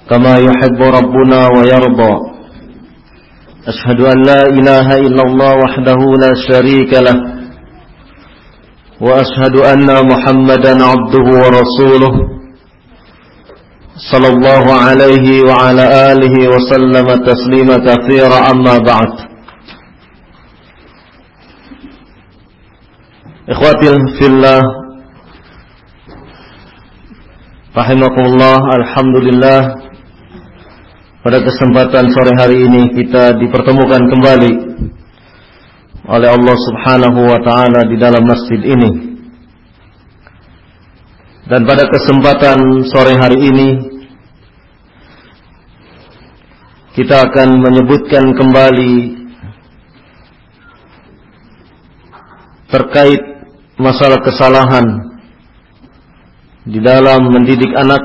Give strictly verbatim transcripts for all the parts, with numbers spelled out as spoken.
كما يحب ربنا ويرضى. أشهد أن لا إله إلا الله وحده لا شريك له، وأشهد أن محمدا عبده ورسوله صلى الله عليه وعلى آله وسلم تسليما كثيرا. أما بعد، إخواتي في الله rahimakumullah. Alhamdulillah, pada kesempatan sore hari ini kita dipertemukan kembali oleh Allah Subhanahu wa taala di dalam masjid ini. Dan pada kesempatan sore hari ini kita akan menyebutkan kembali terkait masalah kesalahan di dalam mendidik anak,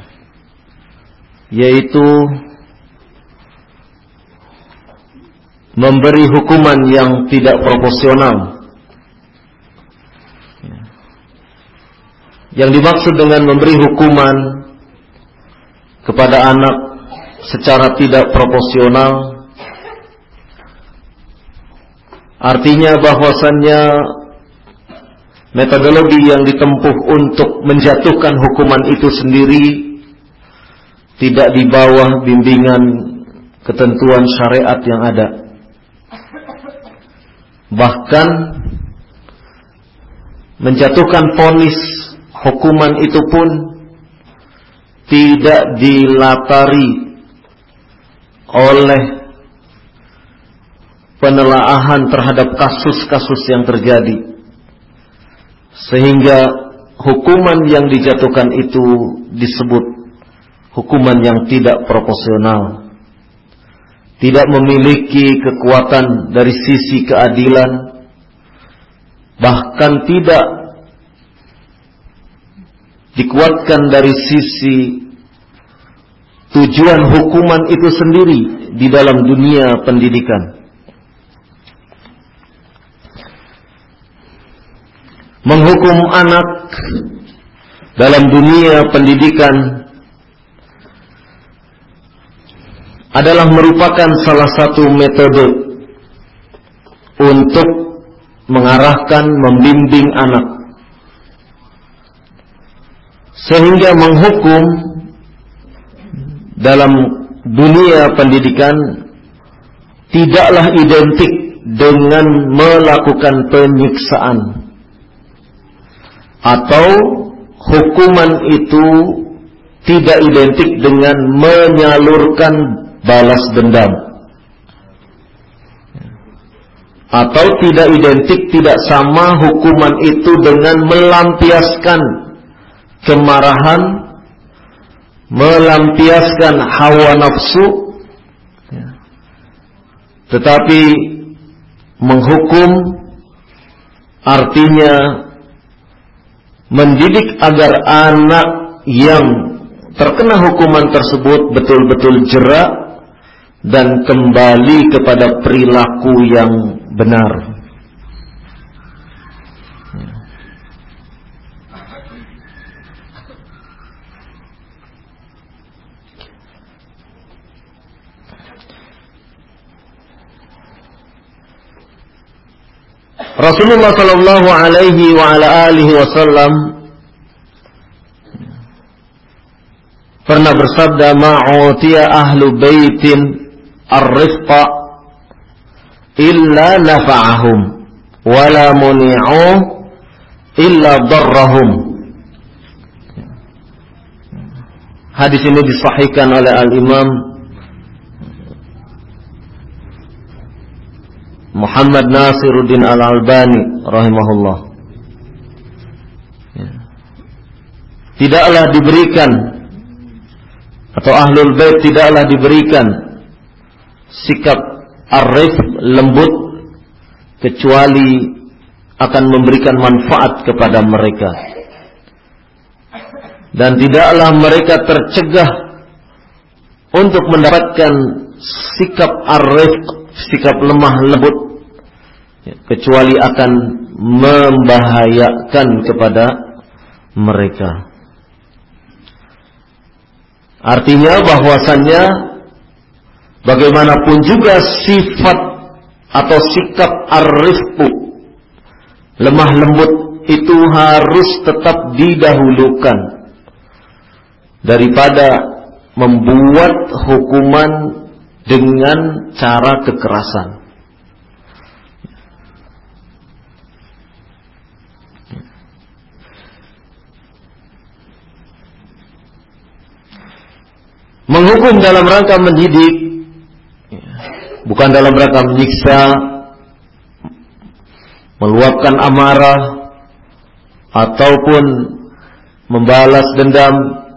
yaitu memberi hukuman yang tidak proporsional. Yang dimaksud dengan memberi hukuman kepada anak secara tidak proporsional, artinya bahwasannya metodologi yang ditempuh untuk menjatuhkan hukuman itu sendiri tidak di bawah bimbingan ketentuan syariat yang ada. Bahkan menjatuhkan vonis hukuman itu pun tidak dilatari oleh penelaahan terhadap kasus-kasus yang terjadi, sehingga hukuman yang dijatuhkan itu disebut hukuman yang tidak proporsional, tidak memiliki kekuatan dari sisi keadilan, bahkan tidak dikuatkan dari sisi tujuan hukuman itu sendiri di dalam dunia pendidikan. Menghukum anak dalam dunia pendidikan adalah merupakan salah satu metode untuk mengarahkan, membimbing anak, sehingga menghukum dalam dunia pendidikan tidaklah identik dengan melakukan penyiksaan, atau hukuman itu tidak identik dengan menyalurkan balas dendam, atau tidak identik, tidak sama hukuman itu dengan melampiaskan kemarahan, melampiaskan hawa nafsu, tetapi menghukum artinya mendidik agar anak yang terkena hukuman tersebut betul-betul jerak dan kembali kepada perilaku yang benar. Rasulullah sallallahu alaihi wa ala alihi wasallam pernah bersabda, ma'utiya ahlu baitin ar-rifqa illa nafa'ahum wa la muni'u illa darrahum. Hadis ini disahihkan oleh al-Imam Muhammad Nasiruddin Al-Albani rahimahullah. Tidaklah diberikan, atau ahlul bait tidaklah diberikan sikap arif, lembut, kecuali akan memberikan manfaat kepada mereka, dan tidaklah mereka tercegah untuk mendapatkan sikap arif, sikap lemah lembut, kecuali akan membahayakan kepada mereka. Artinya bahwasannya bagaimanapun juga sifat atau sikap ar-rifqu, lemah lembut, itu harus tetap didahulukan daripada membuat hukuman dengan cara kekerasan. Menghukum dalam rangka mendidik, bukan dalam rangka menyiksa, meluapkan amarah, ataupun membalas dendam,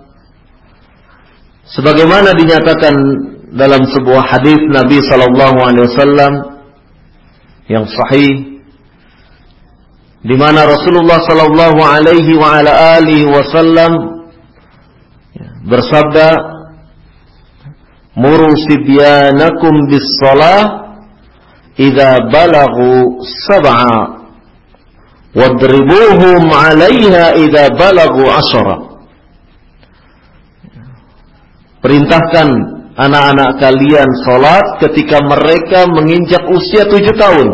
sebagaimana dinyatakan dalam sebuah hadis Nabi sallallahu alaihi wasallam yang sahih, di mana Rasulullah sallallahu alaihi wa ala alihi wasallam bersabda, muru sibyanakum bis-shalah idza balaghu sab'a wadribuhum 'alaiha idza balaghu 'ashara. Perintahkan anak-anak kalian salat ketika mereka menginjak usia tujuh tahun,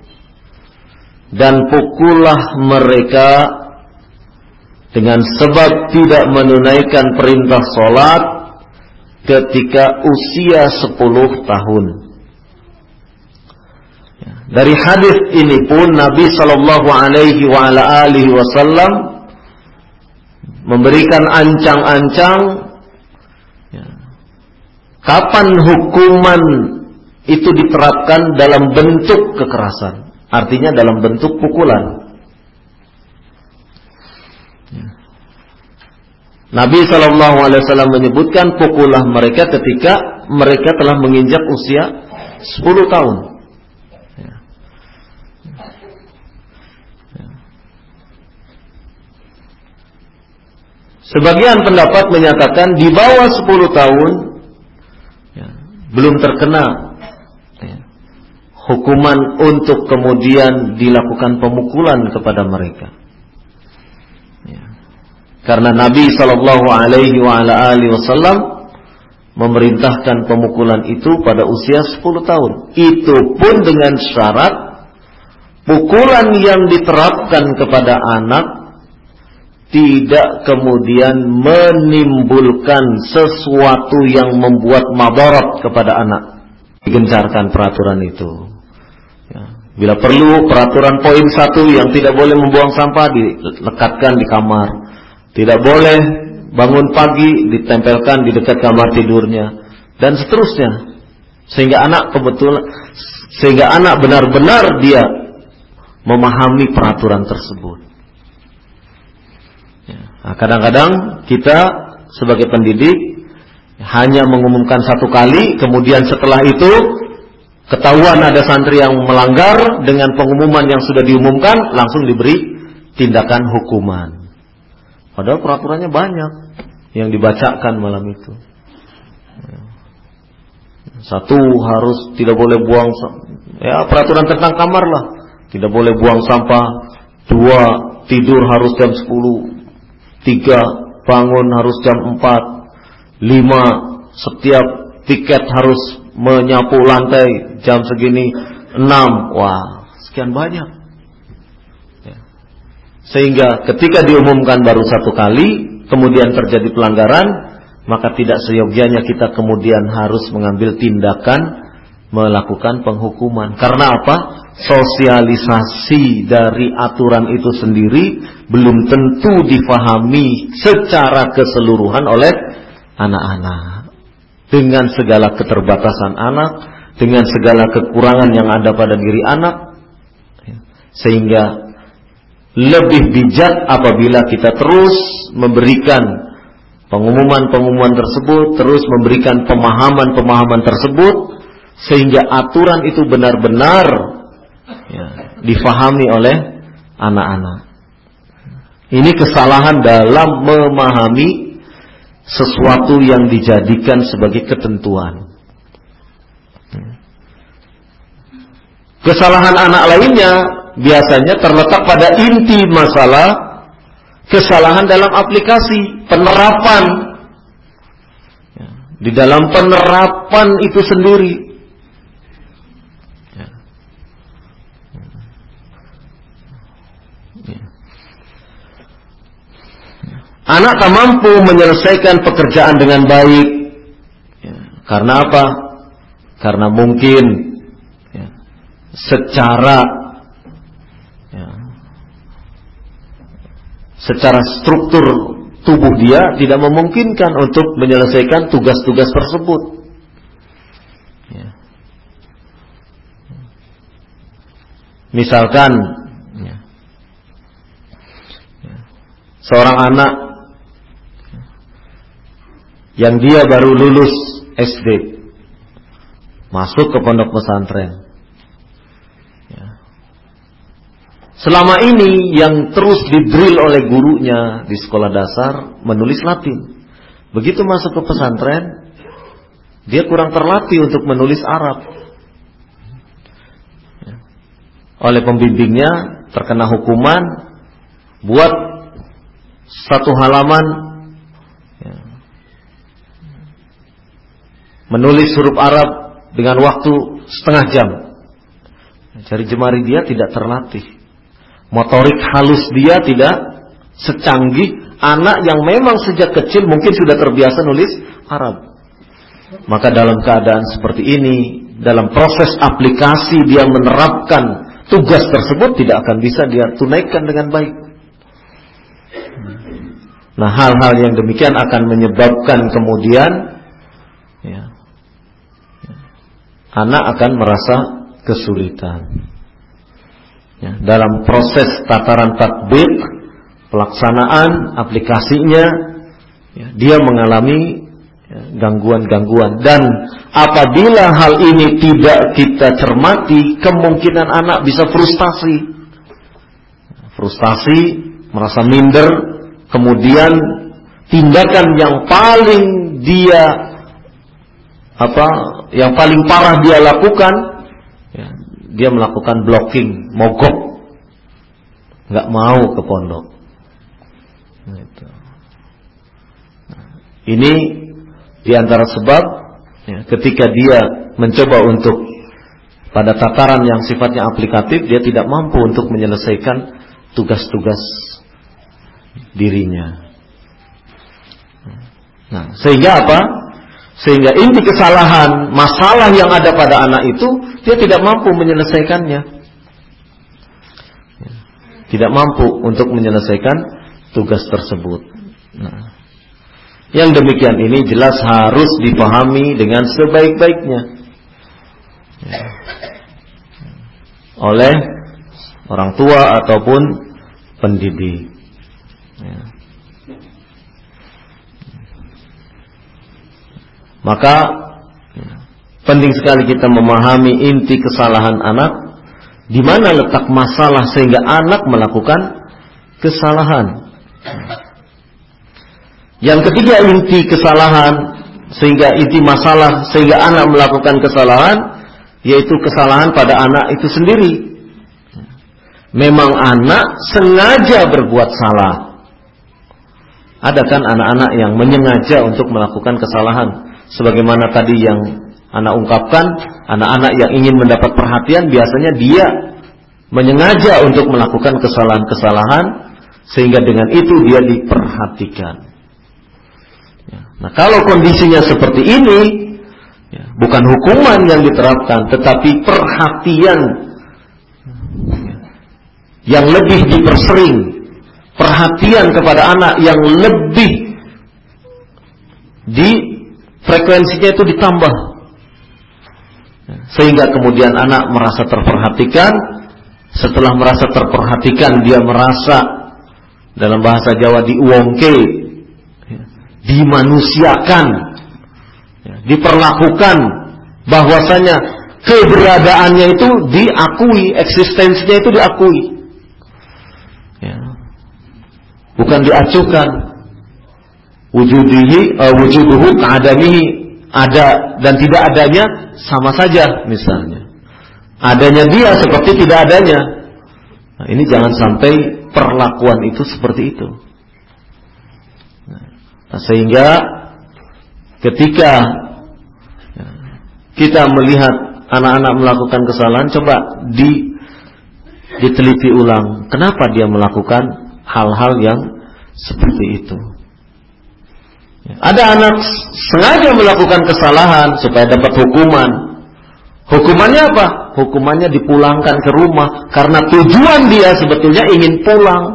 dan pukullah mereka dengan sebab tidak menunaikan perintah salat ketika usia sepuluh tahun. Dari hadis ini pun Nabi sallallahu alaihi wa ala alihi wasallam memberikan ancang-ancang kapan hukuman itu diterapkan dalam bentuk kekerasan, artinya dalam bentuk pukulan. Nabi sallallahu alaihi wasallam menyebutkan pukullah mereka ketika mereka telah menginjak usia sepuluh tahun. Sebagian pendapat menyatakan di bawah sepuluh tahun ya, belum terkena ya, hukuman untuk kemudian dilakukan pemukulan kepada mereka. Karena Nabi sallallahu alaihi wa ala alihi wasallam memerintahkan pemukulan itu pada usia sepuluh tahun. Itu pun dengan syarat pukulan yang diterapkan kepada anak tidak kemudian menimbulkan sesuatu yang membuat madarat kepada anak. Digencarkan peraturan itu. Ya. Bila perlu peraturan poin satu yang tidak boleh membuang sampah dilekatkan di kamar. Tidak boleh bangun pagi ditempelkan di dekat kamar tidurnya, dan seterusnya, sehingga anak kebetulan sehingga anak benar-benar dia memahami peraturan tersebut. Nah, kadang-kadang kita sebagai pendidik hanya mengumumkan satu kali, kemudian setelah itu ketahuan ada santri yang melanggar, dengan pengumuman yang sudah diumumkan langsung diberi tindakan hukuman. Padahal peraturannya banyak yang dibacakan malam itu. Satu, harus tidak boleh buang, ya peraturan tentang kamar lah, tidak boleh buang sampah. Dua, tidur harus jam sepuluh. Tiga, bangun harus jam empat. Lima, setiap tiket harus menyapu lantai jam segini. Enam, wah sekian banyak. Sehingga ketika diumumkan baru satu kali, kemudian terjadi pelanggaran, maka tidak seyogyanya kita kemudian harus mengambil tindakan melakukan penghukuman. Karena apa? Sosialisasi dari aturan itu sendiri belum tentu difahami secara keseluruhan oleh anak-anak. Dengan segala keterbatasan anak, dengan segala kekurangan yang ada pada diri anak, sehingga lebih bijak apabila kita terus memberikan pengumuman-pengumuman tersebut, terus memberikan pemahaman-pemahaman tersebut, sehingga aturan itu benar-benar ya, difahami oleh anak-anak. Ini kesalahan dalam memahami sesuatu yang dijadikan sebagai ketentuan. Kesalahan anak lainnya biasanya terletak pada inti masalah, kesalahan dalam aplikasi, penerapan di dalam penerapan itu sendiri. Ya. Ya. Anak tak mampu menyelesaikan pekerjaan dengan baik. Ya. Karena apa? Karena mungkin ya, secara ya, secara struktur tubuh dia tidak memungkinkan untuk menyelesaikan tugas-tugas tersebut. Ya. Misalkan ya, ya, seorang anak yang dia baru lulus S D masuk ke pondok pesantren. Ya. Selama ini yang terus didrill oleh gurunya di sekolah dasar menulis Latin. Begitu masuk ke pesantren, dia kurang terlatih untuk menulis Arab. Ya. Oleh pembimbingnya terkena hukuman, buat satu halaman ya, menulis huruf Arab dengan waktu setengah jam. Jari jemari dia tidak terlatih, motorik halus dia tidak secanggih anak yang memang sejak kecil mungkin sudah terbiasa nulis Arab. Maka dalam keadaan seperti ini, dalam proses aplikasi dia menerapkan tugas tersebut tidak akan bisa dia tunaikan dengan baik. Nah, hal-hal yang demikian akan menyebabkan kemudian ya, anak akan merasa kesulitan ya, dalam proses tataran tatbik, pelaksanaan aplikasinya ya, dia mengalami ya, gangguan-gangguan. Dan apabila hal ini tidak kita cermati, kemungkinan anak bisa frustasi frustasi merasa minder, kemudian tindakan yang paling dia apa yang paling parah dia lakukan ya, dia melakukan blocking, mogok, nggak mau ke pondok. Gitu. Nah, ini diantara sebab ya, ketika dia mencoba untuk pada tataran yang sifatnya aplikatif, dia tidak mampu untuk menyelesaikan tugas-tugas dirinya. Nah, sehingga apa? Sehingga inti kesalahan, masalah yang ada pada anak itu, dia tidak mampu menyelesaikannya. Tidak mampu untuk menyelesaikan tugas tersebut. Nah, yang demikian ini jelas harus dipahami dengan sebaik-baiknya ya, oleh orang tua ataupun pendidik. Ya. Maka ya, penting sekali kita memahami inti kesalahan anak, di mana letak masalah sehingga anak melakukan kesalahan. Yang ketiga, inti kesalahan sehingga inti masalah sehingga anak melakukan kesalahan, yaitu kesalahan pada anak itu sendiri. Memang anak sengaja berbuat salah. Ada kan anak-anak yang menyengaja untuk melakukan kesalahan. Sebagaimana tadi yang anak ungkapkan, anak-anak yang ingin mendapat perhatian biasanya dia menyengaja untuk melakukan kesalahan-kesalahan sehingga dengan itu dia diperhatikan. Ya. Nah, kalau kondisinya seperti ini, ya, bukan hukuman yang diterapkan, tetapi perhatian yang lebih dipersering, perhatian kepada anak yang lebih di frekuensinya itu ditambah, sehingga kemudian anak merasa terperhatikan. Setelah merasa terperhatikan, dia merasa, dalam bahasa Jawa, diuongke, dimanusiakan, diperlakukan, bahwasanya keberadaannya itu diakui, eksistensinya itu diakui, bukan diacuhkan. Wujudihi, uh, wujuduhu ka'adamihi, ada dan tidak adanya sama saja misalnya. Adanya dia seperti tidak adanya. Nah, ini jangan sampai perlakuan itu seperti itu. Nah, sehingga ketika kita melihat anak-anak melakukan kesalahan, coba di diteliti ulang, kenapa dia melakukan hal-hal yang seperti itu. Ada anak sengaja melakukan kesalahan supaya dapat hukuman. Hukumannya apa? Hukumannya dipulangkan ke rumah karena tujuan dia sebetulnya ingin pulang.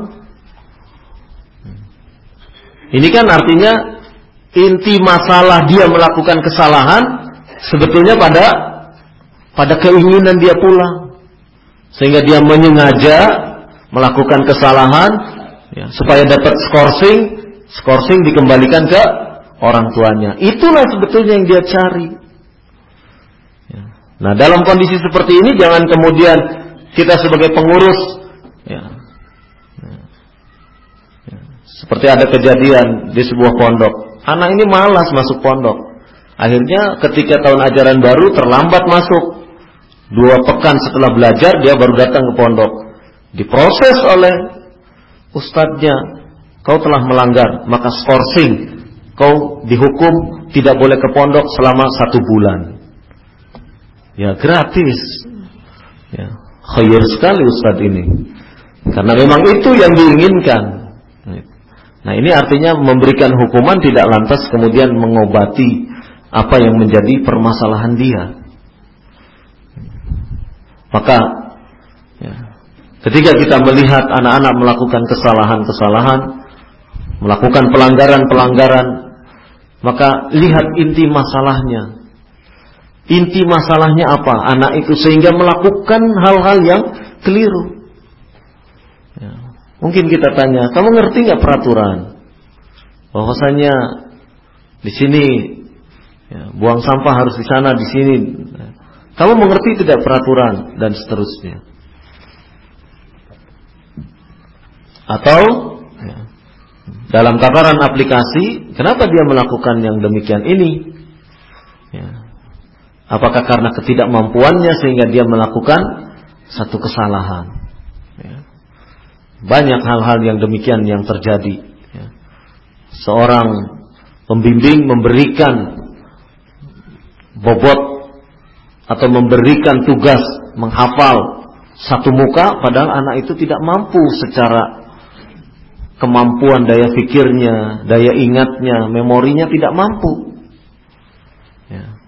Ini kan artinya inti masalah dia melakukan kesalahan sebetulnya pada pada keinginan dia pulang. Sehingga dia menyengaja melakukan kesalahan ya, supaya dapat skorsing, skorsing dikembalikan ke orang tuanya. Itulah sebetulnya yang dia cari. Ya. Nah, dalam kondisi seperti ini jangan kemudian kita sebagai pengurus ya, ya, ya, seperti ada kejadian di sebuah pondok. Anak ini malas masuk pondok. Akhirnya ketika tahun ajaran baru terlambat masuk. Dua pekan setelah belajar dia baru datang ke pondok. Diproses oleh ustadznya. Kau telah melanggar, maka skorsing. Kau dihukum tidak boleh ke pondok selama satu bulan. Ya gratis. Ya, khair sekali ustadz ini. Karena memang itu yang diinginkan. Nah ini artinya memberikan hukuman tidak lantas kemudian mengobati apa yang menjadi permasalahan dia. Maka ya, ketika kita melihat anak-anak melakukan kesalahan-kesalahan, melakukan pelanggaran-pelanggaran, maka lihat inti masalahnya. Inti masalahnya apa? Anak itu sehingga melakukan hal-hal yang keliru. Ya, mungkin kita tanya, kamu ngerti nggak peraturan? Bahwasanya di sini ya, buang sampah harus di sana, di sini. Kamu mengerti tidak peraturan dan seterusnya? Atau ya, dalam tataran aplikasi, kenapa dia melakukan yang demikian ini? Ya. Apakah karena ketidakmampuannya sehingga dia melakukan satu kesalahan? Ya. Banyak hal-hal yang demikian yang terjadi. Ya. Seorang pembimbing memberikan bobot atau memberikan tugas menghafal satu muka, padahal anak itu tidak mampu secara kemampuan daya pikirnya, daya ingatnya, memorinya tidak mampu. Ya.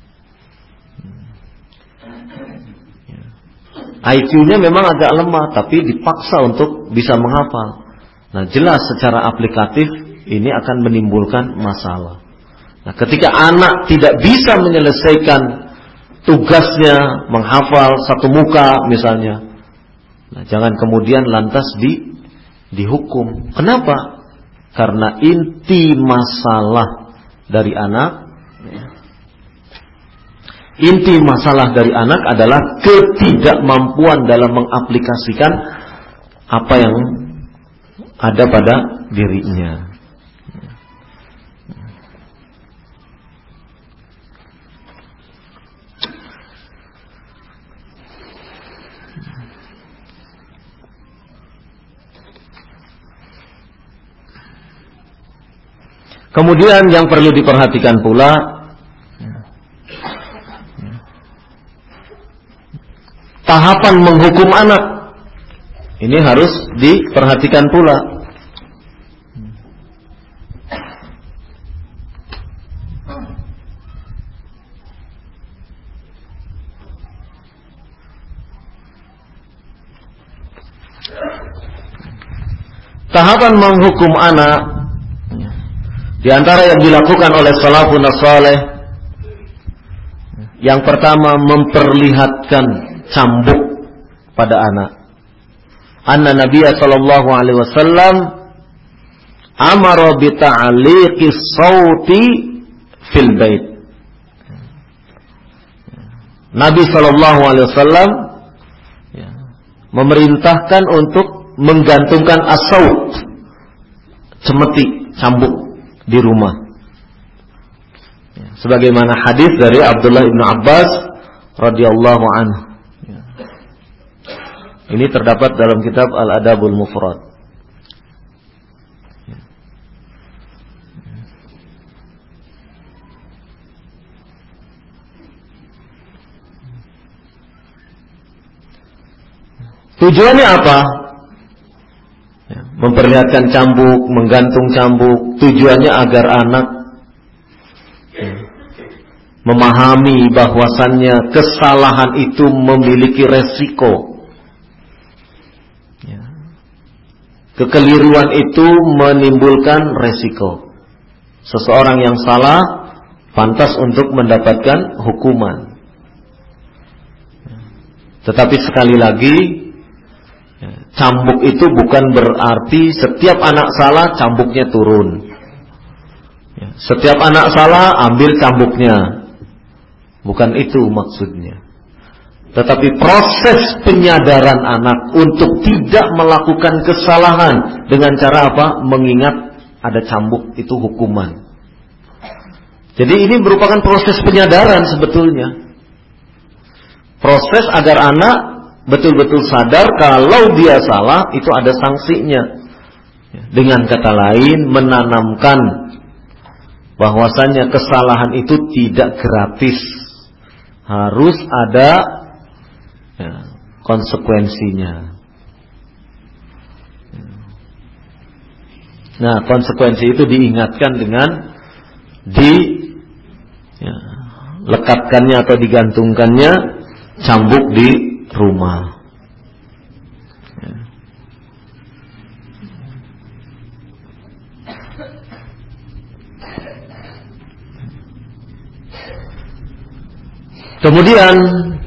Ya. I Q-nya memang agak lemah, tapi dipaksa untuk bisa menghafal. Nah, jelas secara aplikatif ini akan menimbulkan masalah. Nah, ketika anak tidak bisa menyelesaikan tugasnya menghafal satu muka misalnya, nah, jangan kemudian lantas di dihukum. Kenapa? Karena inti masalah dari anak, inti masalah dari anak adalah ketidakmampuan dalam mengaplikasikan apa yang ada pada dirinya. Kemudian yang perlu diperhatikan pula, tahapan menghukum anak ini harus diperhatikan pula. Tahapan menghukum anak di antara yang dilakukan oleh salafun saleh, yang pertama memperlihatkan cambuk pada anak. Anna Nabiya sallallahu alaihi wasallam amara bi ta'liqis sauti fil bait. Nabi sallallahu alaihi wasallam memerintahkan untuk menggantungkan as-saut, cemeti, cambuk di rumah. Sebagaimana hadis dari Abdullah bin Abbas radhiyallahu anhu. Ini terdapat dalam kitab Al-Adabul Mufrad. Tujuannya apa? Ya, memperlihatkan cambuk, menggantung cambuk. Tujuannya agar anak ya, memahami bahwasannya kesalahan itu memiliki resiko. Ya. Kekeliruan itu menimbulkan resiko. Seseorang yang salah pantas untuk mendapatkan hukuman. Tetapi sekali lagi, cambuk itu bukan berarti setiap anak salah cambuknya turun. Setiap anak salah ambil cambuknya. Bukan itu maksudnya. Tetapi proses penyadaran anak untuk tidak melakukan kesalahan dengan cara apa? Mengingat ada cambuk itu hukuman. Jadi ini merupakan proses penyadaran sebetulnya. Proses agar anak betul-betul sadar kalau dia salah itu ada sanksinya. Dengan kata lain, menanamkan bahwasannya kesalahan itu tidak gratis, harus ada ya, konsekuensinya. Nah, konsekuensi itu diingatkan dengan di ya, lekatkannya atau digantungkannya cambuk di rumah. Kemudian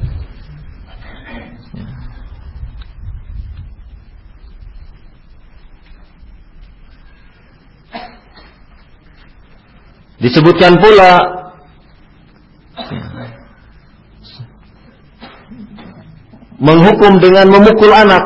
disebutkan pula menghukum dengan memukul anak.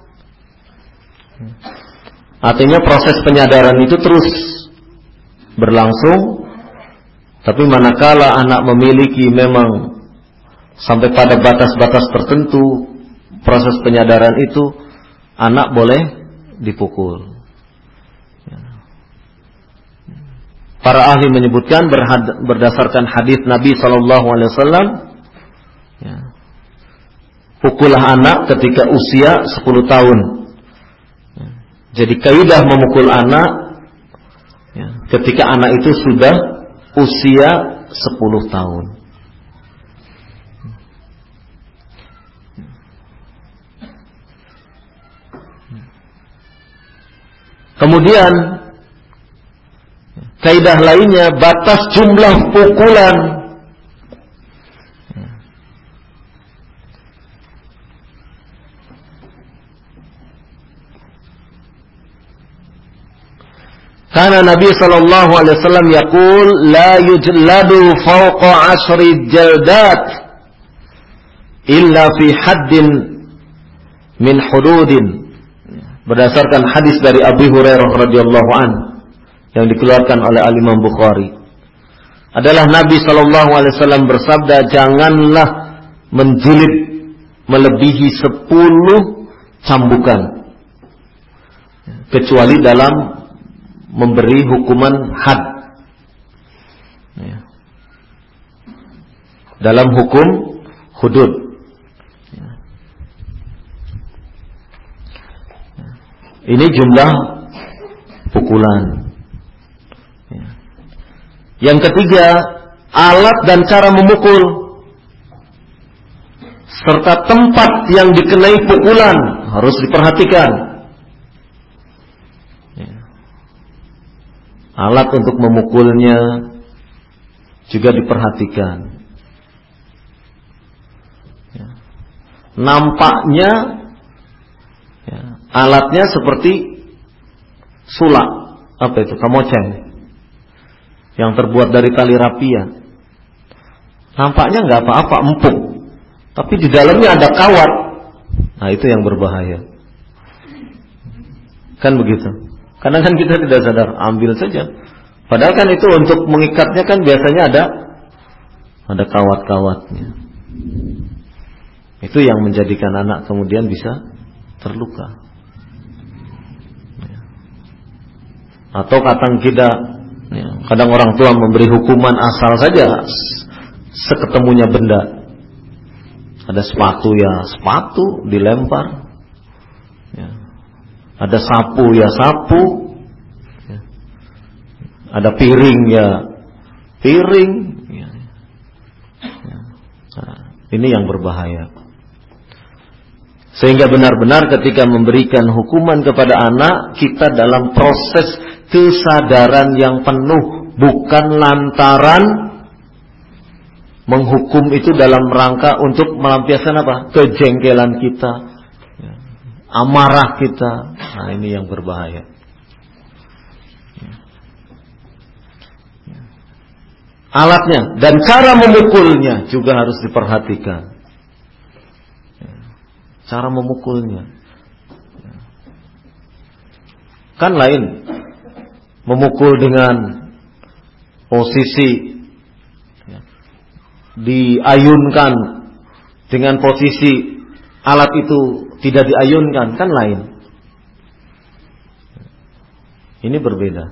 Artinya proses penyadaran itu terus berlangsung. Tapi manakala anak memiliki memang sampai pada batas-batas tertentu proses penyadaran itu, anak boleh dipukul. Para ahli menyebutkan berhad, berdasarkan hadis Nabi Shallallahu Alaihi Wasallam, ya, pukullah anak ketika usia sepuluh tahun. Ya, jadi kaidah memukul anak ya, ketika anak itu sudah usia sepuluh tahun. Kemudian kaidah lainnya batas jumlah pukulan. Karena Nabi sallallahu alaihi wasallam yaqul la yujladu fawqa ashri jaldat illa fi haddin min hududin. Berdasarkan hadis dari Abu Hurairah radhiyallahu anhu yang dikeluarkan oleh Al-Imam Bukhari, adalah Nabi sallallahu alaihi wasallam bersabda, janganlah menjilid melebihi sepuluh cambukan kecuali dalam memberi hukuman had, dalam hukum hudud. Ini jumlah pukulan. Yang ketiga, alat dan cara memukul serta tempat yang dikenai pukulan harus diperhatikan. Alat untuk memukulnya juga diperhatikan. Nampaknya ya, alatnya seperti sulak, apa itu, kamoceng, yang terbuat dari tali rapia. Nampaknya nggak apa-apa, empuk, tapi di dalamnya ada kawat. Nah, itu yang berbahaya. Kan begitu. Karena kan kita tidak sadar, ambil saja. Padahal kan itu untuk mengikatnya kan biasanya ada ada kawat-kawatnya. Itu yang menjadikan anak kemudian bisa terluka. Atau kadang kita, kadang orang tua memberi hukuman asal saja seketemunya benda. Ada sepatu ya sepatu dilempar, Ada sapu ya sapu, ada piring ya piring. Nah, ini yang berbahaya. Sehingga benar-benar ketika memberikan hukuman kepada anak, kita dalam proses kesadaran yang penuh, bukan lantaran menghukum itu dalam rangka untuk melampiaskan apa? Kejengkelan kita, amarah kita. Nah, ini yang berbahaya. Alatnya dan cara memukulnya juga harus diperhatikan. Cara memukulnya kan lain, memukul dengan posisi diayunkan dengan posisi alat itu tidak diayunkan, kan lain. Ini berbeda.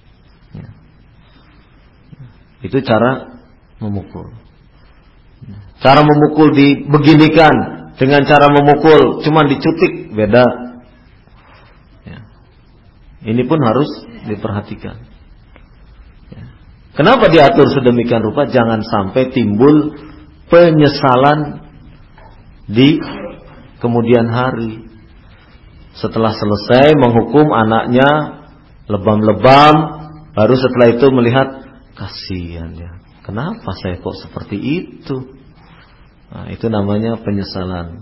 Itu cara memukul. Cara memukul dibeginikan dengan cara memukul cuma dicutik, beda. Ya. Ini pun harus diperhatikan. Ya. Kenapa diatur sedemikian rupa? Jangan sampai timbul penyesalan di kemudian hari. Setelah selesai menghukum anaknya lebam-lebam, baru setelah itu melihat, kasihan ya, kenapa saya kok seperti itu? Nah, itu namanya penyesalan.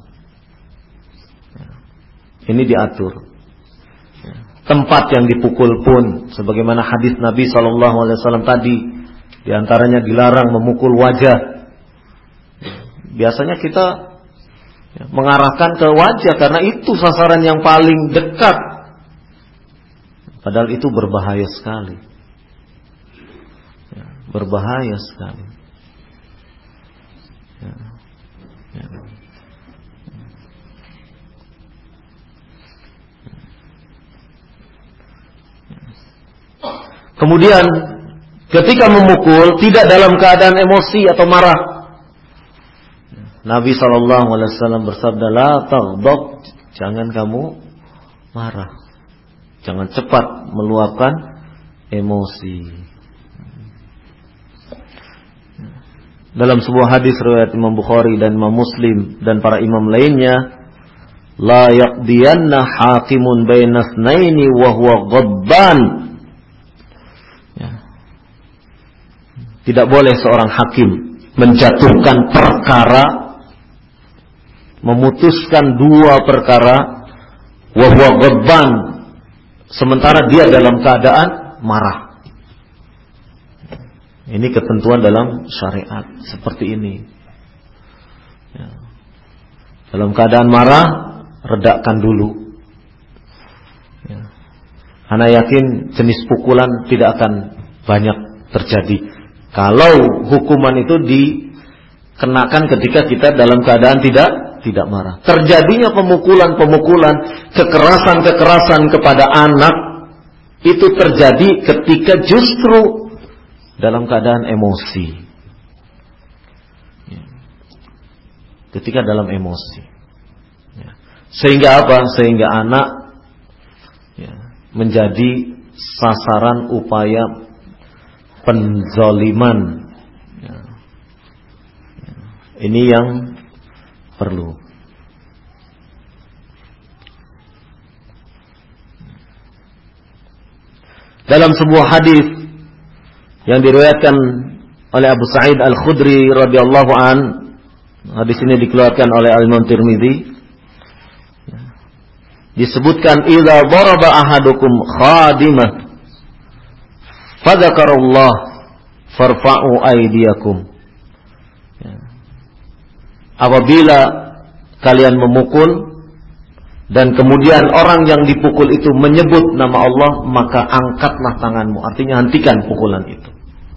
Ini diatur. Tempat yang dipukul pun, sebagaimana hadis Nabi shallallahu alaihi wasallam tadi, diantaranya dilarang memukul wajah. Biasanya kita mengarahkan ke wajah karena itu sasaran yang paling dekat. Padahal itu berbahaya sekali. Berbahaya sekali. Ya. Ya. Kemudian ketika memukul tidak dalam keadaan emosi atau marah. Nabi shallallahu alaihi wasallam bersabda, la taghdab, jangan kamu marah, jangan cepat meluapkan emosi. Dalam sebuah hadis riwayat Imam Bukhari dan Imam Muslim dan para imam lainnya, la yaqdiyanna hakimun baina itsnaini wa huwa ghadban. Ya. Tidak boleh seorang hakim menjatuhkan perkara, memutuskan dua perkara, wa huwa ghadban, sementara dia dalam keadaan marah. Ini ketentuan dalam syariat seperti ini. Ya. Dalam keadaan marah, redakan dulu. Ya. Ana yakin jenis pukulan tidak akan banyak terjadi kalau hukuman itu dikenakan ketika kita dalam keadaan tidak tidak marah. Terjadinya pemukulan-pemukulan, kekerasan-kekerasan kepada anak itu terjadi ketika justru dalam keadaan emosi. Ketika dalam emosi. Sehingga apa? Sehingga anak menjadi sasaran upaya penzaliman. Ini yang perlu. Dalam sebuah hadis yang diriwayatkan oleh Abu Sa'id Al-Khudri radhiyallahu an, hadis ini dikeluarkan oleh Al-Imam Tirmidzi, disebutkan idza daraba ahadukum khadimah fadzakarallah farfa'u aydiyakum. Apabila kalian memukul dan kemudian orang yang dipukul itu menyebut nama Allah, maka angkatlah tanganmu, artinya hentikan pukulan itu.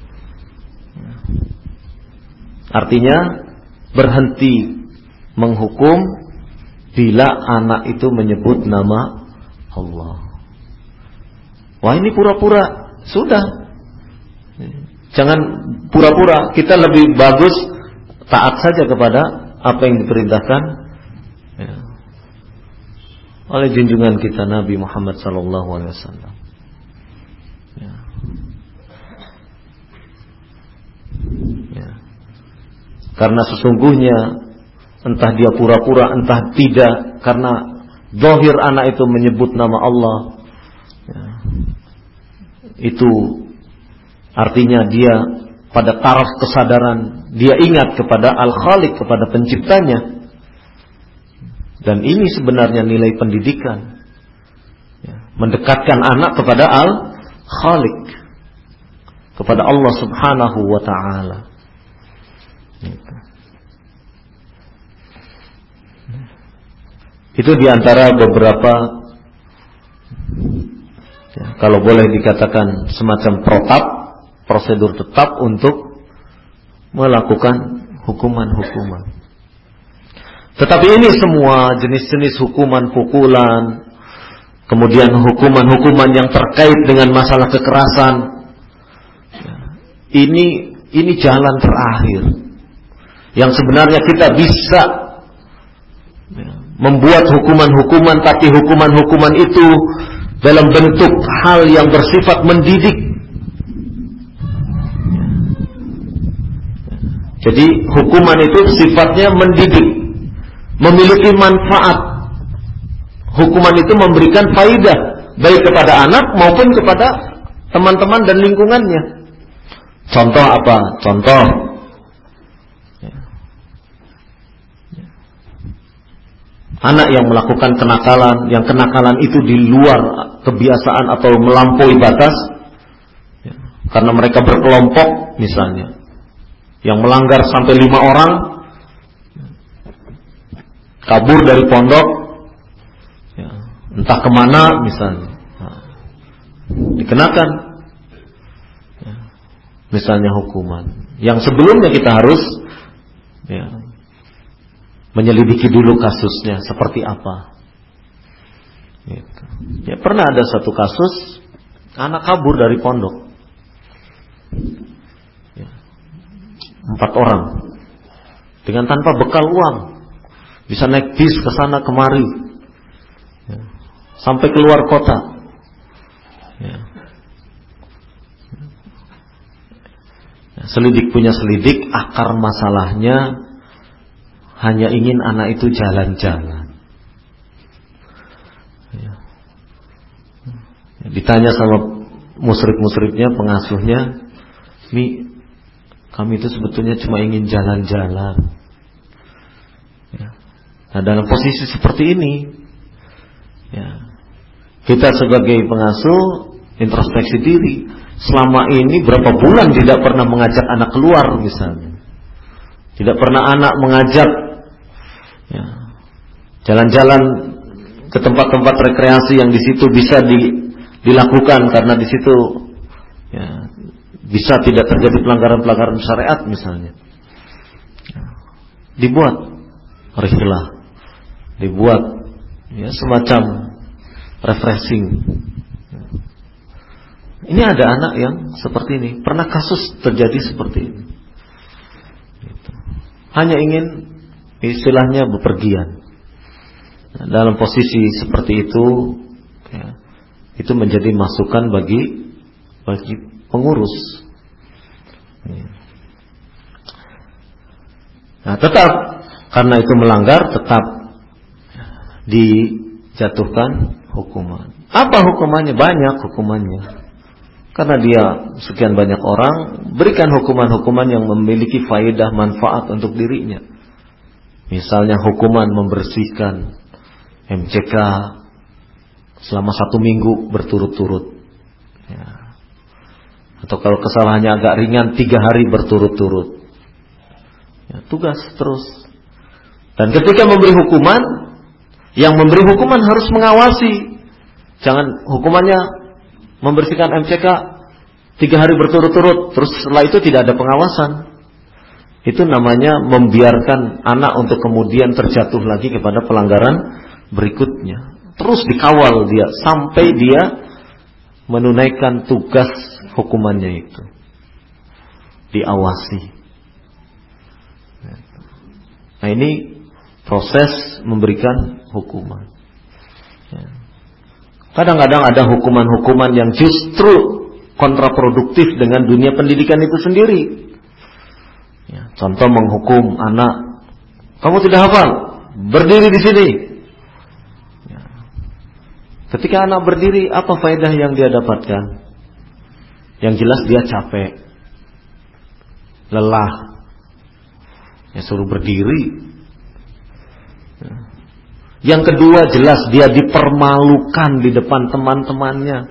Artinya berhenti menghukum bila anak itu menyebut nama Allah. Wah, ini pura-pura. Sudah, jangan pura-pura. Kita lebih bagus taat saja kepada apa yang diperintahkan. oleh junjungan kita Nabi Muhammad sallallahu alaihi wasallam. Ya. Ya. Karena sesungguhnya entah dia pura-pura entah tidak, karena zahir anak itu menyebut nama Allah, ya, itu artinya dia pada taraf kesadaran dia ingat kepada Al-Khaliq, kepada penciptanya. Dan ini sebenarnya nilai pendidikan, ya, mendekatkan anak kepada Al-Khaliq, kepada Allah Subhanahu wa ta'ala. Gitu. Itu diantara beberapa, ya, kalau boleh dikatakan semacam protap, prosedur tetap untuk melakukan hukuman-hukuman. Tetapi ini semua jenis-jenis hukuman pukulan, kemudian hukuman-hukuman yang terkait dengan masalah kekerasan, ini ini jalan terakhir yang sebenarnya kita bisa membuat hukuman-hukuman, tapi hukuman-hukuman itu dalam bentuk hal yang bersifat mendidik. Jadi hukuman itu sifatnya mendidik, memiliki manfaat. Hukuman itu memberikan faidah baik kepada anak maupun kepada teman-teman dan lingkungannya. Contoh apa? Contoh, anak yang melakukan kenakalan, yang kenakalan itu di luar kebiasaan atau melampaui batas, karena mereka berkelompok misalnya, yang melanggar sampai lima orang, kabur dari pondok, ya, entah kemana misalnya, nah, dikenakan, ya, misalnya hukuman. Yang sebelumnya kita harus, ya, menyelidiki dulu kasusnya seperti apa. Gitu. Ya, pernah ada satu kasus anak kabur dari pondok, ya, empat orang dengan tanpa bekal uang. Bisa naik bis ke sana kemari, ya, sampai keluar kota. Ya. Ya, selidik punya selidik, akar masalahnya hanya ingin anak itu jalan-jalan. Ya. Ya, ditanya sama musrik-musriknya, pengasuhnya, Mi, kami itu sebetulnya cuma ingin jalan-jalan. Ya. Nah, dalam posisi seperti ini, ya, kita sebagai pengasuh introspeksi diri. Selama ini berapa bulan tidak pernah mengajak anak keluar misalnya, tidak pernah anak mengajak, ya, jalan-jalan ke tempat-tempat rekreasi yang di situ bisa di, dilakukan karena di situ, ya, bisa tidak terjadi pelanggaran-pelanggaran syariat misalnya. Ya. Dibuat rihlah, dibuat, ya, semacam refreshing. Ini ada anak yang seperti ini, pernah kasus terjadi seperti ini. Gitu. Hanya ingin istilahnya bepergian. Nah, dalam posisi seperti itu, ya, itu menjadi masukan bagi bagi pengurus. Nah, tetap karena itu melanggar, tetap dijatuhkan hukuman. Apa hukumannya? Banyak hukumannya. Karena dia sekian banyak orang, berikan hukuman-hukuman yang memiliki faedah manfaat untuk dirinya. Misalnya hukuman membersihkan M C K selama satu minggu berturut-turut, ya. Atau kalau kesalahannya agak ringan, tiga hari berturut-turut, ya, tugas terus. Dan ketika memberi hukuman, yang memberi hukuman harus mengawasi. Jangan hukumannya membersihkan M C K tiga hari berturut-turut, terus setelah itu tidak ada pengawasan. Itu namanya membiarkan anak untuk kemudian terjatuh lagi kepada pelanggaran berikutnya. Terus dikawal dia sampai dia menunaikan tugas hukumannya itu, diawasi. Nah, ini proses memberikan hukuman. Ya. Kadang-kadang ada hukuman-hukuman yang justru kontraproduktif dengan dunia pendidikan itu sendiri. Ya, contoh menghukum anak, kamu tidak hafal, berdiri di sini. Ya. Ketika anak berdiri, apa faedah yang dia dapatkan? Yang jelas dia capek, lelah. Ya, suruh berdiri. Ya. Yang kedua, jelas dia dipermalukan di depan teman-temannya.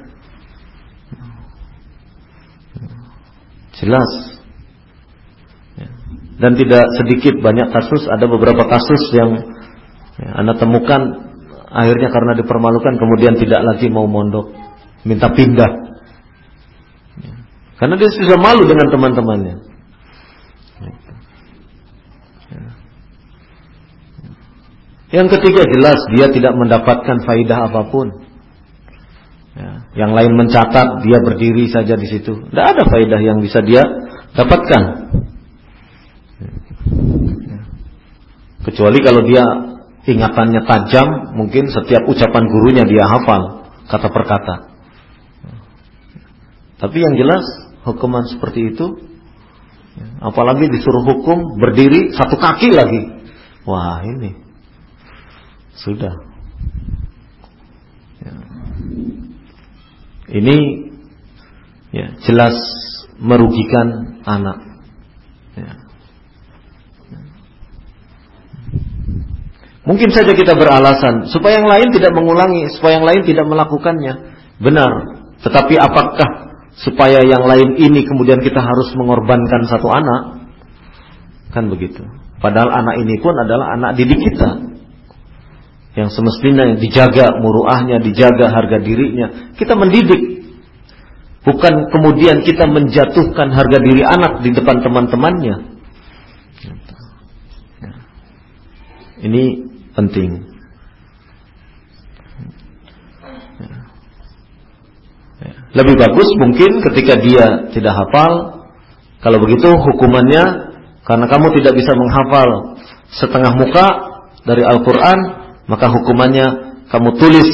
Jelas. Ya. Dan tidak sedikit banyak kasus, ada beberapa kasus yang ya, Anda temukan akhirnya karena dipermalukan kemudian tidak lagi mau mondok, minta pindah. Ya. Karena dia sudah malu dengan teman-temannya. Yang ketiga, jelas dia tidak mendapatkan faidah apapun. Ya, yang lain mencatat, dia berdiri saja di situ. Tidak ada faidah yang bisa dia dapatkan. Ya. Kecuali kalau dia ingatannya tajam, mungkin setiap ucapan gurunya dia hafal kata per kata. Tapi yang jelas hukuman seperti itu, apalagi disuruh hukum berdiri satu kaki lagi. Wah, ini sudah. Ya. Ini ya, jelas merugikan anak. Ya. Mungkin saja kita beralasan supaya yang lain tidak mengulangi, supaya yang lain tidak melakukannya. Benar. Tetapi apakah supaya yang lain ini kemudian kita harus mengorbankan satu anak? Kan begitu. Padahal anak ini pun adalah anak didik kita, yang semestinya dijaga muruahnya, dijaga harga dirinya. Kita mendidik, bukan kemudian kita menjatuhkan harga diri anak di depan teman-temannya. Ini penting. Lebih bagus mungkin ketika dia tidak hafal. Kalau begitu hukumannya, karena kamu tidak bisa menghafal setengah muka dari Al-Quran, maka hukumannya kamu tulis.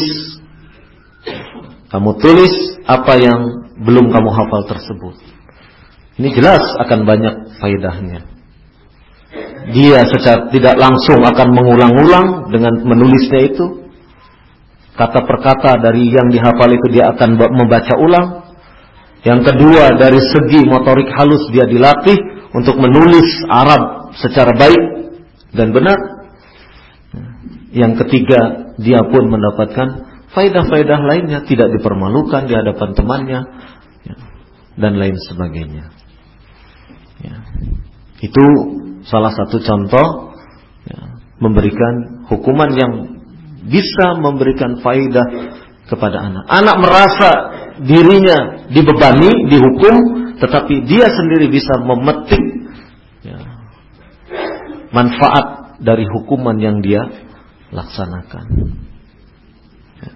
Kamu tulis apa yang belum kamu hafal tersebut. Ini jelas akan banyak faedahnya. Dia secara tidak langsung akan mengulang-ulang dengan menulisnya itu. Kata per kata dari yang dihafal itu dia akan membaca ulang. Yang kedua, dari segi motorik halus dia dilatih untuk menulis Arab secara baik dan benar. Yang ketiga, dia pun mendapatkan faedah-faedah lainnya, tidak dipermalukan di hadapan temannya, ya, dan lain sebagainya. Ya. Itu salah satu contoh ya, memberikan hukuman yang bisa memberikan faedah kepada anak. Anak merasa dirinya dibebani, dihukum, tetapi dia sendiri bisa memetik ya, manfaat dari hukuman yang dia laksanakan. Ya.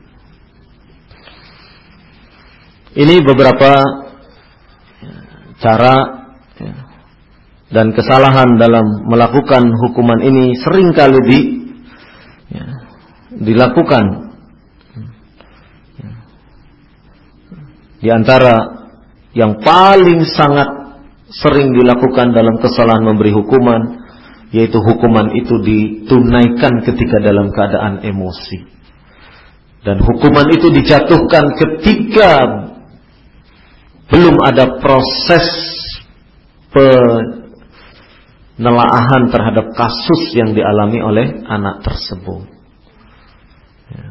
Ini beberapa ya, cara ya, dan kesalahan dalam melakukan hukuman ini seringkali di, ya, dilakukan. Ya. Di antara yang paling sangat sering dilakukan dalam kesalahan memberi hukuman, yaitu hukuman itu ditunaikan ketika dalam keadaan emosi. Dan hukuman itu dijatuhkan ketika belum ada proses penelaahan terhadap kasus yang dialami oleh anak tersebut. Ya.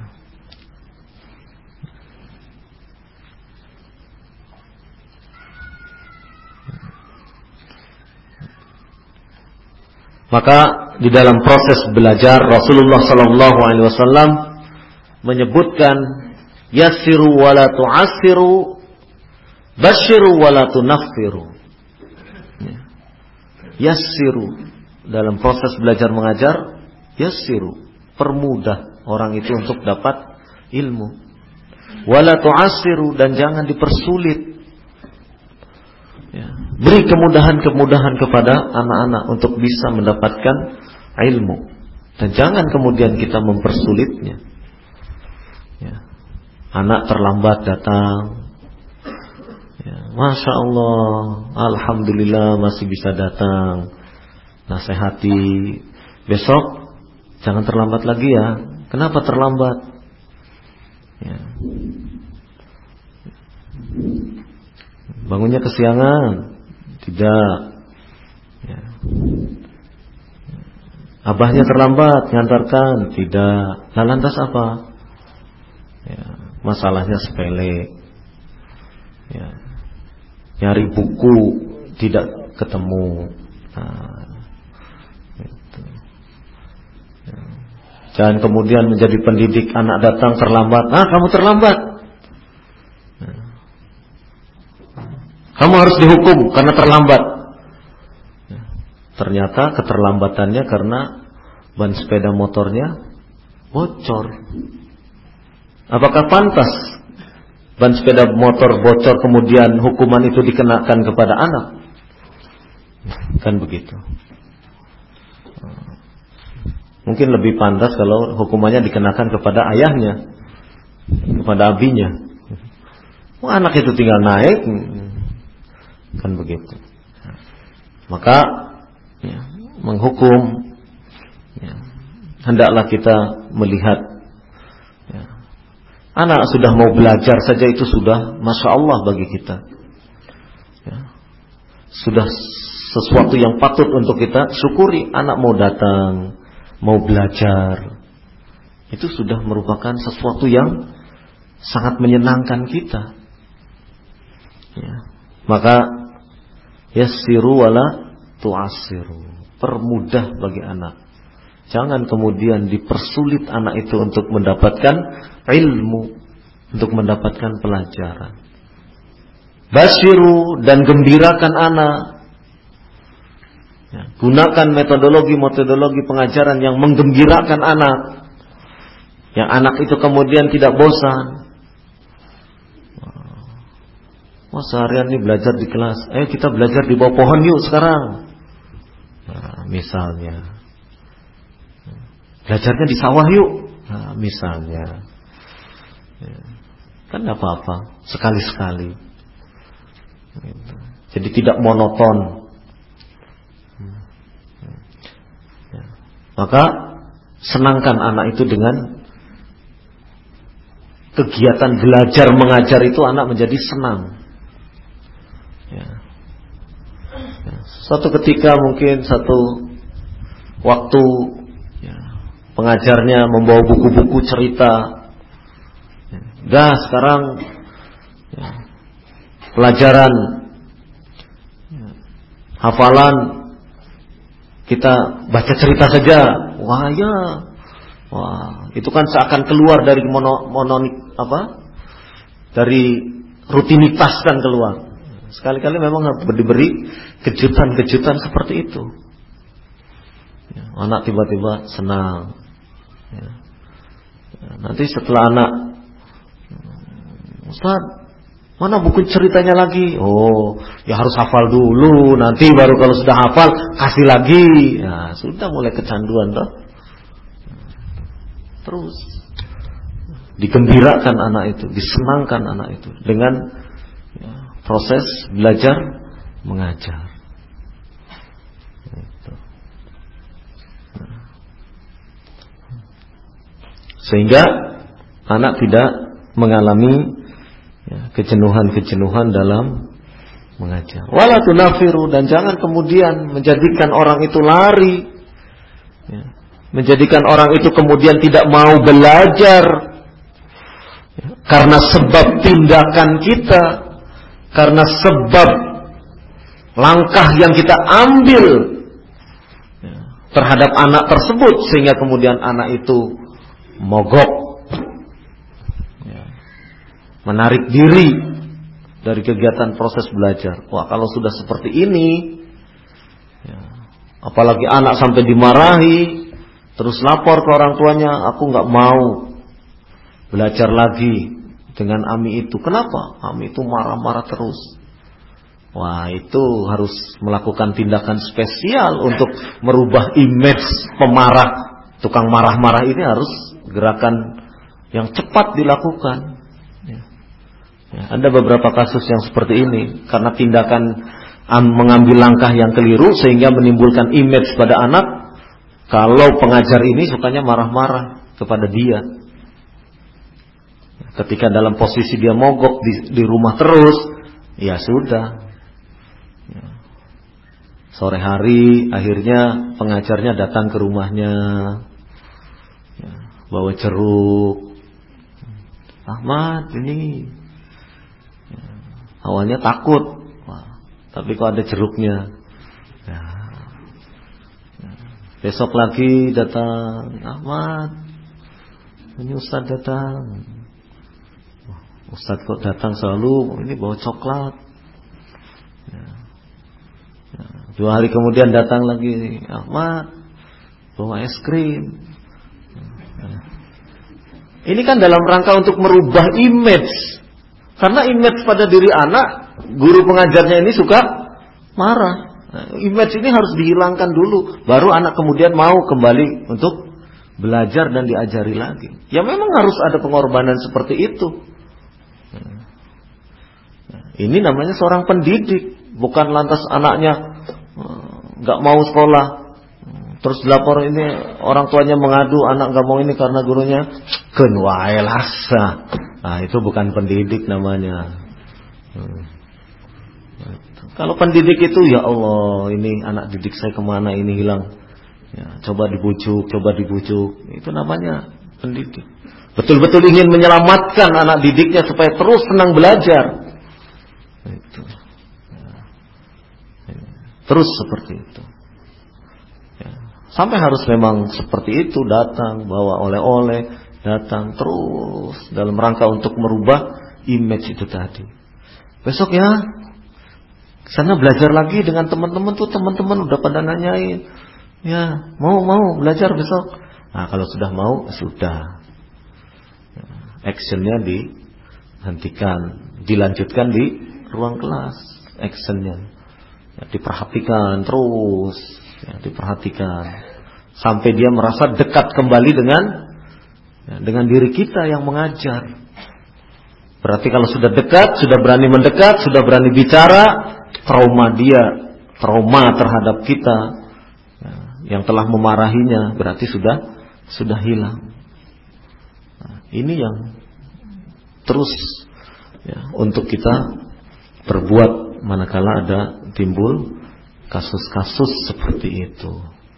Maka di dalam proses belajar Rasulullah sallallahu alaihi wasallam menyebutkan yassiru wala tu'assiru, basyiru wala tunaffiru. Yassiru dalam proses belajar mengajar, yassiru, permudah orang itu untuk dapat ilmu. Wala tu'assiru, dan jangan dipersulit. Ya. Beri kemudahan-kemudahan kepada anak-anak untuk bisa mendapatkan ilmu. Dan jangan kemudian kita mempersulitnya. Ya. Anak terlambat datang. Ya, Masya Allah, alhamdulillah masih bisa datang. Nasihati, besok jangan terlambat lagi ya. Kenapa terlambat? Ya. Bangunnya kesiangan? Tidak. Ya. Abahnya terlambat ngantarkan? Tidak. Nah, lantas apa? Ya, masalahnya sepele. Ya. Nyari buku tidak ketemu. Nah, gitu. Ya. Jangan kemudian menjadi pendidik, anak datang terlambat. Ah, kamu terlambat. Nah. Kamu harus dihukum karena terlambat. Ya. Ternyata keterlambatannya karena ban sepeda motornya bocor. Apakah pantas ban sepeda motor bocor kemudian hukuman itu dikenakan kepada anak? Kan begitu. Mungkin lebih pantas kalau hukumannya dikenakan kepada ayahnya, kepada abinya. Oh, anak itu tinggal naik, kan begitu. Maka ya, menghukum, ya, hendaklah kita melihat. Anak sudah mau belajar saja itu sudah Masya Allah bagi kita. Ya. Sudah sesuatu yang patut untuk kita syukuri. Anak mau datang, mau belajar, itu sudah merupakan sesuatu yang sangat menyenangkan kita. Ya. Maka yassiru wala tu'assiru, permudah bagi anak. Jangan kemudian dipersulit anak itu untuk mendapatkan ilmu, untuk mendapatkan pelajaran. Basyiru, dan gembirakan anak. Ya, gunakan metodologi-metodologi pengajaran yang menggembirakan anak. Yang anak itu kemudian tidak bosan. Wah, seharian ini belajar di kelas. Ayo kita belajar di bawah pohon yuk sekarang. Nah, misalnya. Belajarnya di sawah yuk. Nah, misalnya. Ya. Kan tidak apa-apa. Sekali-sekali. Gitu. Jadi tidak monoton. Ya. Maka senangkan anak itu dengan kegiatan belajar mengajar itu, anak menjadi senang. Ya. Ya. Suatu ketika mungkin satu waktu pengajarnya membawa buku-buku cerita. Dah sekarang ya, pelajaran ya, hafalan kita baca cerita saja. Wah ya, wah itu kan seakan keluar dari mono, mononik apa? Dari rutinitas kan keluar. Sekali-kali memang harus diberi kejutan-kejutan seperti itu. Ya, anak tiba-tiba senang. Ya. Ya, nanti setelah anak, Ustaz, mana buku ceritanya lagi? Oh, ya harus hafal dulu. Nanti baru kalau sudah hafal kasih lagi. Ya, sudah mulai kecanduan toh. Terus digembirakan anak itu, disenangkan anak itu dengan ya, proses belajar mengajar. Sehingga anak tidak mengalami ya, kejenuhan-kejenuhan dalam mengajar. Wala tunafiru, dan jangan kemudian menjadikan orang itu lari, ya, menjadikan orang itu kemudian tidak mau belajar ya, karena sebab tindakan kita, karena sebab langkah yang kita ambil ya, terhadap anak tersebut, sehingga kemudian anak itu mogok, ya, menarik diri dari kegiatan proses belajar. Wah, kalau sudah seperti ini, ya, apalagi anak sampai dimarahi, terus lapor ke orang tuanya, aku nggak mau belajar lagi dengan Ami itu. Kenapa? Ami itu marah-marah terus. Wah, itu harus melakukan tindakan spesial untuk merubah image pemarah, tukang marah-marah ini. Harus gerakan yang cepat dilakukan. Ya. Ya, ada beberapa kasus yang seperti ini karena tindakan um, mengambil langkah yang keliru sehingga menimbulkan image pada anak. Kalau pengajar ini sukanya marah-marah kepada dia. Ketika dalam posisi dia mogok di, di rumah terus, ya sudah. Ya. Sore hari akhirnya pengajarnya datang ke rumahnya, ya, bawa jeruk. Ahmad ini, ya, awalnya takut, wah, tapi kok ada jeruknya. Ya. Ya. Besok lagi datang, Ahmad, ini Ustaz datang. Ustaz kok datang selalu ini bawa coklat. Ya. Ya. Dua hari kemudian datang lagi, Ahmad bawa es krim. Ya. Ini kan dalam rangka untuk merubah image. Karena image pada diri anak, guru pengajarnya ini suka marah. Nah, image ini harus dihilangkan dulu, baru anak kemudian mau kembali untuk belajar dan diajari lagi. Ya memang harus ada pengorbanan seperti itu. Ini namanya seorang pendidik, bukan lantas anaknya nggak mau sekolah, terus lapor ini orang tuanya mengadu anak nggak mau ini karena gurunya gen wae lasa. Nah itu bukan pendidik namanya. Hmm. Kalau pendidik itu ya Allah ini anak didik saya kemana ini hilang. Ya, coba dibujuk, coba dibujuk. Itu namanya pendidik. Betul-betul ingin menyelamatkan anak didiknya supaya terus senang belajar. Itu. Ya. Terus seperti itu. Ya. Sampai harus memang seperti itu, datang bawa oleh-oleh, datang terus dalam rangka untuk merubah image itu tadi. Besok ya sana belajar lagi dengan teman-teman tuh, teman-teman udah pada nanyain, ya mau mau belajar besok. Nah kalau sudah mau sudah, ya, actionnya dihentikan, dilanjutkan di ruang kelas, actionnya ya, diperhatikan terus, ya, diperhatikan sampai dia merasa dekat kembali dengan ya, dengan diri kita yang mengajar. Berarti kalau sudah dekat, sudah berani mendekat, sudah berani bicara, trauma dia, trauma terhadap kita ya, yang telah memarahinya, berarti sudah sudah hilang. Nah, ini yang terus ya, untuk kita perbuat manakala ada timbul kasus-kasus seperti itu.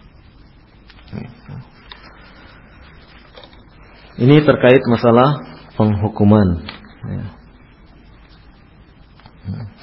Ini terkait masalah penghukuman. Ya.